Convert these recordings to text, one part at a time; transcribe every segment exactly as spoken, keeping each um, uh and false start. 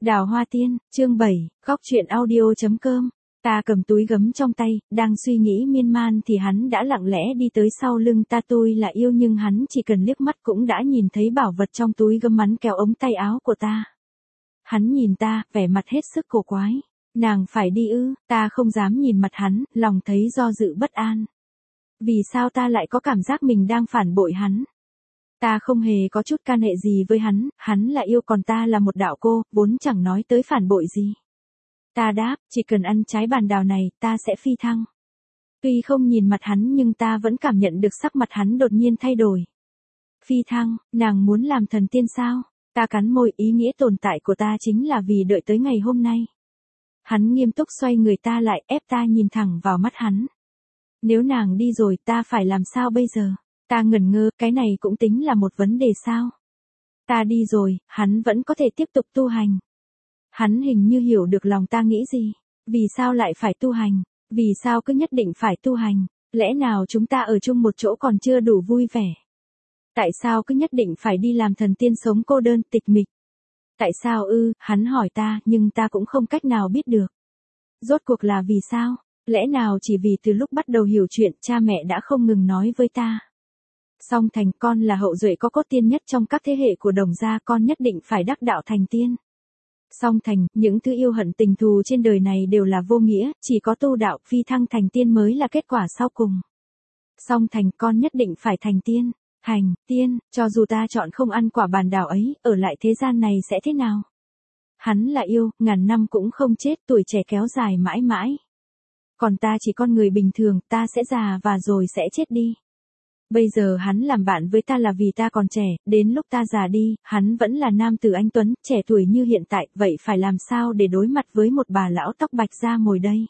Đào Hoa Tiên, chương bảy, góc truyện audio chấm com. Ta cầm túi gấm trong tay, đang suy nghĩ miên man thì hắn đã lặng lẽ đi tới sau lưng ta. Tôi là yêu nhưng hắn chỉ cần liếc mắt cũng đã nhìn thấy bảo vật trong túi gấm mắn kéo ống tay áo của ta. Hắn nhìn ta, vẻ mặt hết sức cổ quái. Nàng phải đi ư? Ta không dám nhìn mặt hắn, lòng thấy do dự bất an. Vì sao ta lại có cảm giác mình đang phản bội hắn? Ta không hề có chút can hệ gì với hắn, hắn là yêu còn ta là một đạo cô, vốn chẳng nói tới phản bội gì. Ta đáp, chỉ cần ăn trái bàn đào này, ta sẽ phi thăng. Tuy không nhìn mặt hắn nhưng ta vẫn cảm nhận được sắc mặt hắn đột nhiên thay đổi. Phi thăng, nàng muốn làm thần tiên sao? Ta cắn môi, ý nghĩa tồn tại của ta chính là vì đợi tới ngày hôm nay. Hắn nghiêm túc xoay người ta lại, ép ta nhìn thẳng vào mắt hắn. Nếu nàng đi rồi, ta phải làm sao bây giờ? Ta ngẩn ngơ, cái này cũng tính là một vấn đề sao? Ta đi rồi, hắn vẫn có thể tiếp tục tu hành. Hắn hình như hiểu được lòng ta nghĩ gì. Vì sao lại phải tu hành? Vì sao cứ nhất định phải tu hành? Lẽ nào chúng ta ở chung một chỗ còn chưa đủ vui vẻ? Tại sao cứ nhất định phải đi làm thần tiên sống cô đơn tịch mịch? Tại sao ư? Hắn hỏi ta, nhưng ta cũng không cách nào biết được. Rốt cuộc là vì sao? Lẽ nào chỉ vì từ lúc bắt đầu hiểu chuyện, cha mẹ đã không ngừng nói với ta. Song Thành, con là hậu duệ có cốt tiên nhất trong các thế hệ của Đồng gia, con nhất định phải đắc đạo thành tiên. Song Thành, những thứ yêu hận tình thù trên đời này đều là vô nghĩa, chỉ có tu đạo phi thăng thành tiên mới là kết quả sau cùng. Song Thành, con nhất định phải thành tiên. Thành, tiên, cho dù ta chọn không ăn quả bàn đào ấy, ở lại thế gian này sẽ thế nào? Hắn là yêu, ngàn năm cũng không chết, tuổi trẻ kéo dài mãi mãi. Còn ta chỉ con người bình thường, ta sẽ già và rồi sẽ chết đi. Bây giờ hắn làm bạn với ta là vì ta còn trẻ, đến lúc ta già đi, hắn vẫn là nam tử anh tuấn, trẻ tuổi như hiện tại, vậy phải làm sao để đối mặt với một bà lão tóc bạch da ngồi đây?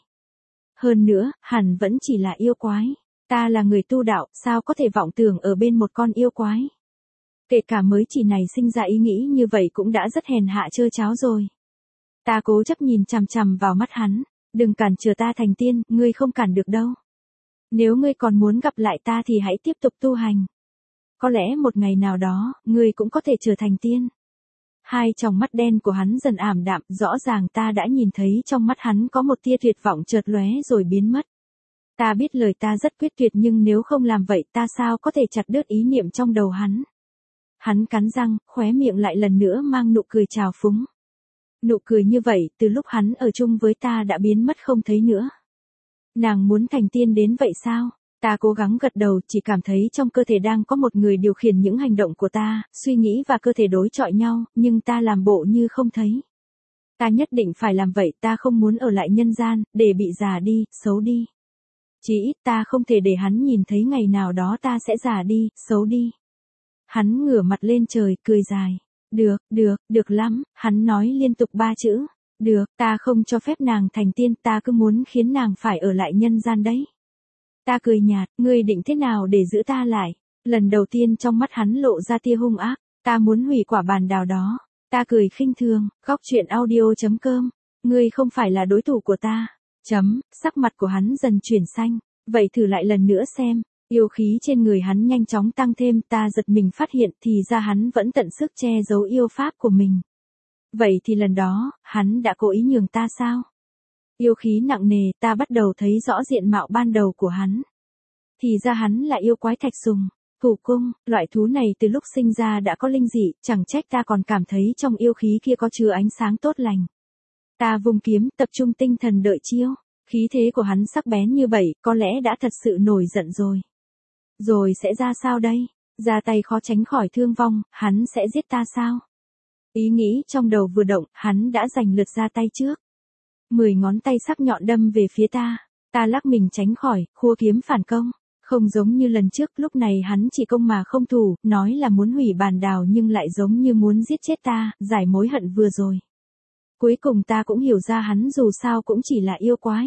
Hơn nữa, hẳn vẫn chỉ là yêu quái. Ta là người tu đạo, sao có thể vọng tưởng ở bên một con yêu quái? Kể cả mới chỉ này sinh ra ý nghĩ như vậy cũng đã rất hèn hạ trơ cháo rồi. Ta cố chấp nhìn chằm chằm vào mắt hắn, đừng cản trở ta thành tiên, ngươi không cản được đâu. Nếu ngươi còn muốn gặp lại ta thì hãy tiếp tục tu hành. Có lẽ một ngày nào đó, ngươi cũng có thể trở thành tiên. Hai tròng mắt đen của hắn dần ảm đạm, rõ ràng ta đã nhìn thấy trong mắt hắn có một tia tuyệt vọng chợt lóe rồi biến mất. Ta biết lời ta rất quyết tuyệt nhưng nếu không làm vậy ta sao có thể chặt đứt ý niệm trong đầu hắn. Hắn cắn răng, khóe miệng lại lần nữa mang nụ cười trào phúng. Nụ cười như vậy, từ lúc hắn ở chung với ta đã biến mất không thấy nữa. Nàng muốn thành tiên đến vậy sao? Ta cố gắng gật đầu, chỉ cảm thấy trong cơ thể đang có một người điều khiển những hành động của ta, suy nghĩ và cơ thể đối chọi nhau, nhưng ta làm bộ như không thấy. Ta nhất định phải làm vậy, ta không muốn ở lại nhân gian, để bị già đi, xấu đi. Chỉ ít ta không thể để hắn nhìn thấy ngày nào đó ta sẽ già đi, xấu đi. Hắn ngửa mặt lên trời, cười dài. Được, được, được lắm, hắn nói liên tục ba chữ. Được, ta không cho phép nàng thành tiên, ta cứ muốn khiến nàng phải ở lại nhân gian đấy. Ta cười nhạt, ngươi định thế nào để giữ ta lại? Lần đầu tiên trong mắt hắn lộ ra tia hung ác, ta muốn hủy quả bàn đào đó. Ta cười khinh thường, góc truyện audio chấm com. Ngươi không phải là đối thủ của ta. Chấm, sắc mặt của hắn dần chuyển xanh. Vậy thử lại lần nữa xem. Yêu khí trên người hắn nhanh chóng tăng thêm, ta giật mình phát hiện thì ra hắn vẫn tận sức che giấu yêu pháp của mình. Vậy thì lần đó, hắn đã cố ý nhường ta sao? Yêu khí nặng nề, ta bắt đầu thấy rõ diện mạo ban đầu của hắn. Thì ra hắn là yêu quái thạch sùng, thủ cung, loại thú này từ lúc sinh ra đã có linh dị, chẳng trách ta còn cảm thấy trong yêu khí kia có chứa ánh sáng tốt lành. Ta vung kiếm, tập trung tinh thần đợi chiêu, khí thế của hắn sắc bén như vậy, có lẽ đã thật sự nổi giận rồi. Rồi sẽ ra sao đây? Ra tay khó tránh khỏi thương vong, hắn sẽ giết ta sao? Ý nghĩ trong đầu vừa động, hắn đã giành lượt ra tay trước. Mười ngón tay sắc nhọn đâm về phía ta. Ta lắc mình tránh khỏi, khua kiếm phản công. Không giống như lần trước, lúc này hắn chỉ công mà không thủ, nói là muốn hủy bàn đào nhưng lại giống như muốn giết chết ta, giải mối hận vừa rồi. Cuối cùng ta cũng hiểu ra hắn dù sao cũng chỉ là yêu quái.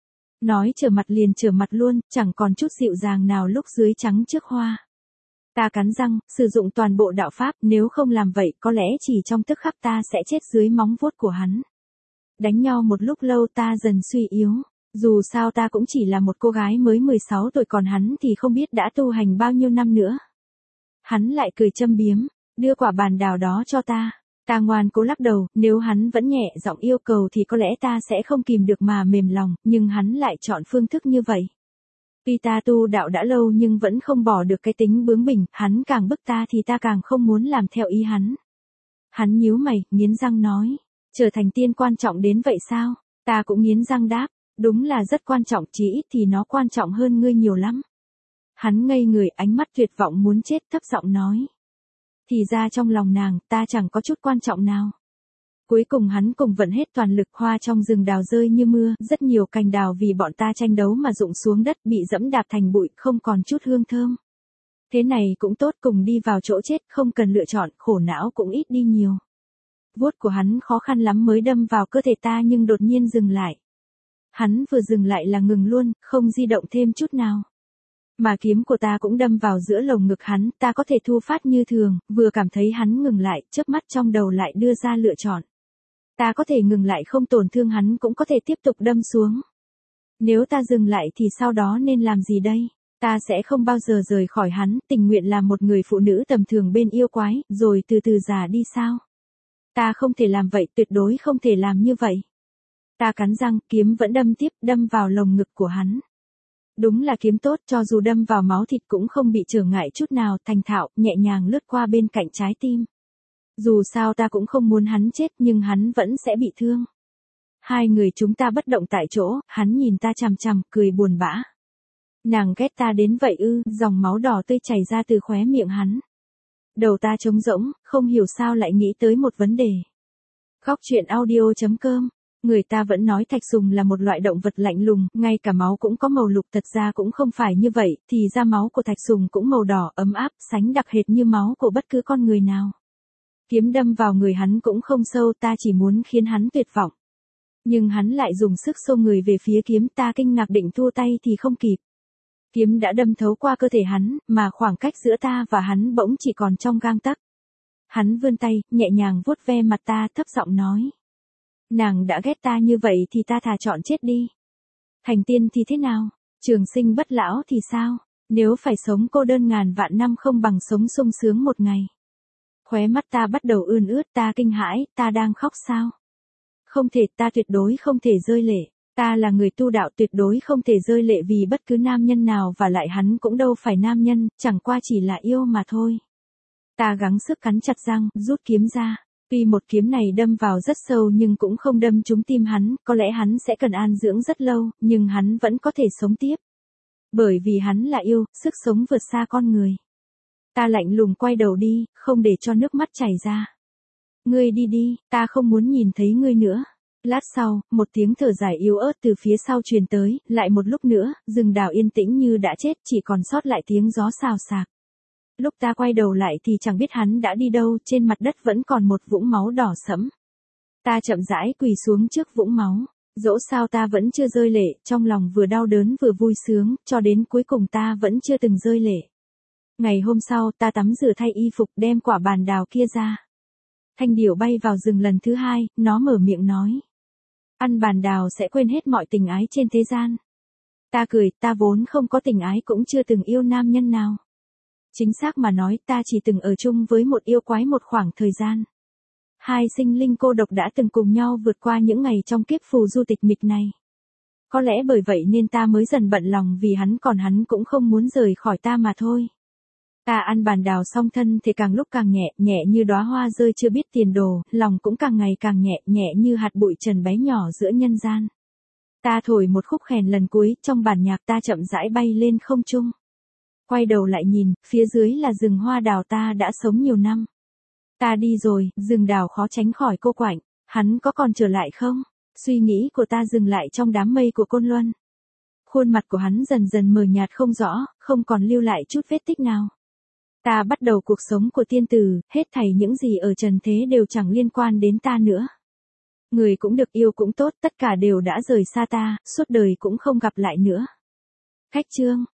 Nói trở mặt liền trở mặt luôn, chẳng còn chút dịu dàng nào lúc dưới trắng trước hoa. Ta cắn răng, sử dụng toàn bộ đạo pháp, nếu không làm vậy, có lẽ chỉ trong tức khắc ta sẽ chết dưới móng vuốt của hắn. Đánh nhau một lúc lâu ta dần suy yếu, dù sao ta cũng chỉ là một cô gái mới mười sáu tuổi còn hắn thì không biết đã tu hành bao nhiêu năm nữa. Hắn lại cười châm biếm, đưa quả bàn đào đó cho ta. Ta ngoan cố lắc đầu, nếu hắn vẫn nhẹ giọng yêu cầu thì có lẽ ta sẽ không kìm được mà mềm lòng, nhưng hắn lại chọn phương thức như vậy. Tuy ta tu đạo đã lâu nhưng vẫn không bỏ được cái tính bướng bỉnh, hắn càng bức ta thì ta càng không muốn làm theo ý hắn. Hắn nhíu mày, nghiến răng nói, trở thành tiên quan trọng đến vậy sao? Ta cũng nghiến răng đáp, đúng là rất quan trọng, chỉ ít thì nó quan trọng hơn ngươi nhiều lắm. Hắn ngây người, ánh mắt tuyệt vọng muốn chết, thấp giọng nói. Thì ra trong lòng nàng, ta chẳng có chút quan trọng nào. Cuối cùng hắn cùng vận hết toàn lực, hoa trong rừng đào rơi như mưa, rất nhiều cành đào vì bọn ta tranh đấu mà rụng xuống đất, bị dẫm đạp thành bụi, không còn chút hương thơm. Thế này cũng tốt, cùng đi vào chỗ chết, không cần lựa chọn, khổ não cũng ít đi nhiều. Vuốt của hắn khó khăn lắm mới đâm vào cơ thể ta nhưng đột nhiên dừng lại. Hắn vừa dừng lại là ngừng luôn, không di động thêm chút nào. Mà kiếm của ta cũng đâm vào giữa lồng ngực hắn, ta có thể thu phát như thường, vừa cảm thấy hắn ngừng lại, chớp mắt trong đầu lại đưa ra lựa chọn. Ta có thể ngừng lại không tổn thương hắn, cũng có thể tiếp tục đâm xuống. Nếu ta dừng lại thì sau đó nên làm gì đây? Ta sẽ không bao giờ rời khỏi hắn, tình nguyện làm một người phụ nữ tầm thường bên yêu quái, rồi từ từ già đi sao? Ta không thể làm vậy, tuyệt đối không thể làm như vậy. Ta cắn răng, kiếm vẫn đâm tiếp, đâm vào lồng ngực của hắn. Đúng là kiếm tốt, cho dù đâm vào máu thịt cũng không bị trở ngại chút nào, thành thạo, nhẹ nhàng lướt qua bên cạnh trái tim. Dù sao ta cũng không muốn hắn chết nhưng hắn vẫn sẽ bị thương. Hai người chúng ta bất động tại chỗ, hắn nhìn ta chằm chằm, cười buồn bã. Nàng ghét ta đến vậy ư, dòng máu đỏ tươi chảy ra từ khóe miệng hắn. Đầu ta trống rỗng, không hiểu sao lại nghĩ tới một vấn đề. Góc truyện audio chấm com. Người ta vẫn nói thạch sùng là một loại động vật lạnh lùng, ngay cả máu cũng có màu lục, thật ra cũng không phải như vậy, thì ra máu của thạch sùng cũng màu đỏ, ấm áp, sánh đặc hệt như máu của bất cứ con người nào. Kiếm đâm vào người hắn cũng không sâu, ta chỉ muốn khiến hắn tuyệt vọng. Nhưng hắn lại dùng sức xô người về phía kiếm, ta kinh ngạc định thua tay thì không kịp. Kiếm đã đâm thấu qua cơ thể hắn, mà khoảng cách giữa ta và hắn bỗng chỉ còn trong gang tấc. Hắn vươn tay, nhẹ nhàng vuốt ve mặt ta, thấp giọng nói. Nàng đã ghét ta như vậy thì ta thà chọn chết đi. Thành tiên thì thế nào? Trường sinh bất lão thì sao? Nếu phải sống cô đơn ngàn vạn năm không bằng sống sung sướng một ngày. Khóe mắt ta bắt đầu ươn ướt, ta kinh hãi, ta đang khóc sao? Không thể, ta tuyệt đối không thể rơi lệ. Ta là người tu đạo, tuyệt đối không thể rơi lệ vì bất cứ nam nhân nào, và lại hắn cũng đâu phải nam nhân, chẳng qua chỉ là yêu mà thôi. Ta gắng sức cắn chặt răng, rút kiếm ra. Tuy một kiếm này đâm vào rất sâu nhưng cũng không đâm trúng tim hắn, có lẽ hắn sẽ cần an dưỡng rất lâu, nhưng hắn vẫn có thể sống tiếp. Bởi vì hắn là yêu, sức sống vượt xa con người. Ta lạnh lùng quay đầu đi, không để cho nước mắt chảy ra. Ngươi đi đi, ta không muốn nhìn thấy ngươi nữa. Lát sau, một tiếng thở dài yếu ớt từ phía sau truyền tới, lại một lúc nữa, rừng đào yên tĩnh như đã chết, chỉ còn sót lại tiếng gió xào xạc. Lúc ta quay đầu lại thì chẳng biết hắn đã đi đâu, trên mặt đất vẫn còn một vũng máu đỏ sẫm. Ta chậm rãi quỳ xuống trước vũng máu, dẫu sao ta vẫn chưa rơi lệ, trong lòng vừa đau đớn vừa vui sướng, cho đến cuối cùng ta vẫn chưa từng rơi lệ. Ngày hôm sau ta tắm rửa thay y phục đem quả bàn đào kia ra. Thanh điểu bay vào rừng lần thứ hai, nó mở miệng nói. Ăn bàn đào sẽ quên hết mọi tình ái trên thế gian. Ta cười, ta vốn không có tình ái cũng chưa từng yêu nam nhân nào. Chính xác mà nói ta chỉ từng ở chung với một yêu quái một khoảng thời gian. Hai sinh linh cô độc đã từng cùng nhau vượt qua những ngày trong kiếp phù du tịch mịch này. Có lẽ bởi vậy nên ta mới dần bận lòng vì hắn, còn hắn cũng không muốn rời khỏi ta mà thôi. Ta ăn bàn đào xong thân thì càng lúc càng nhẹ, nhẹ như đóa hoa rơi chưa biết tiền đồ, lòng cũng càng ngày càng nhẹ, nhẹ như hạt bụi trần bé nhỏ giữa nhân gian. Ta thổi một khúc kèn lần cuối, trong bản nhạc ta chậm rãi bay lên không trung. Quay đầu lại nhìn, phía dưới là rừng hoa đào ta đã sống nhiều năm. Ta đi rồi, rừng đào khó tránh khỏi cô quạnh, hắn có còn trở lại không? Suy nghĩ của ta dừng lại trong đám mây của Côn Luân. Khuôn mặt của hắn dần dần mờ nhạt không rõ, không còn lưu lại chút vết tích nào. Ta bắt đầu cuộc sống của tiên tử, hết thảy những gì ở trần thế đều chẳng liên quan đến ta nữa. Người cũng được, yêu cũng tốt, tất cả đều đã rời xa ta, suốt đời cũng không gặp lại nữa. Khách chương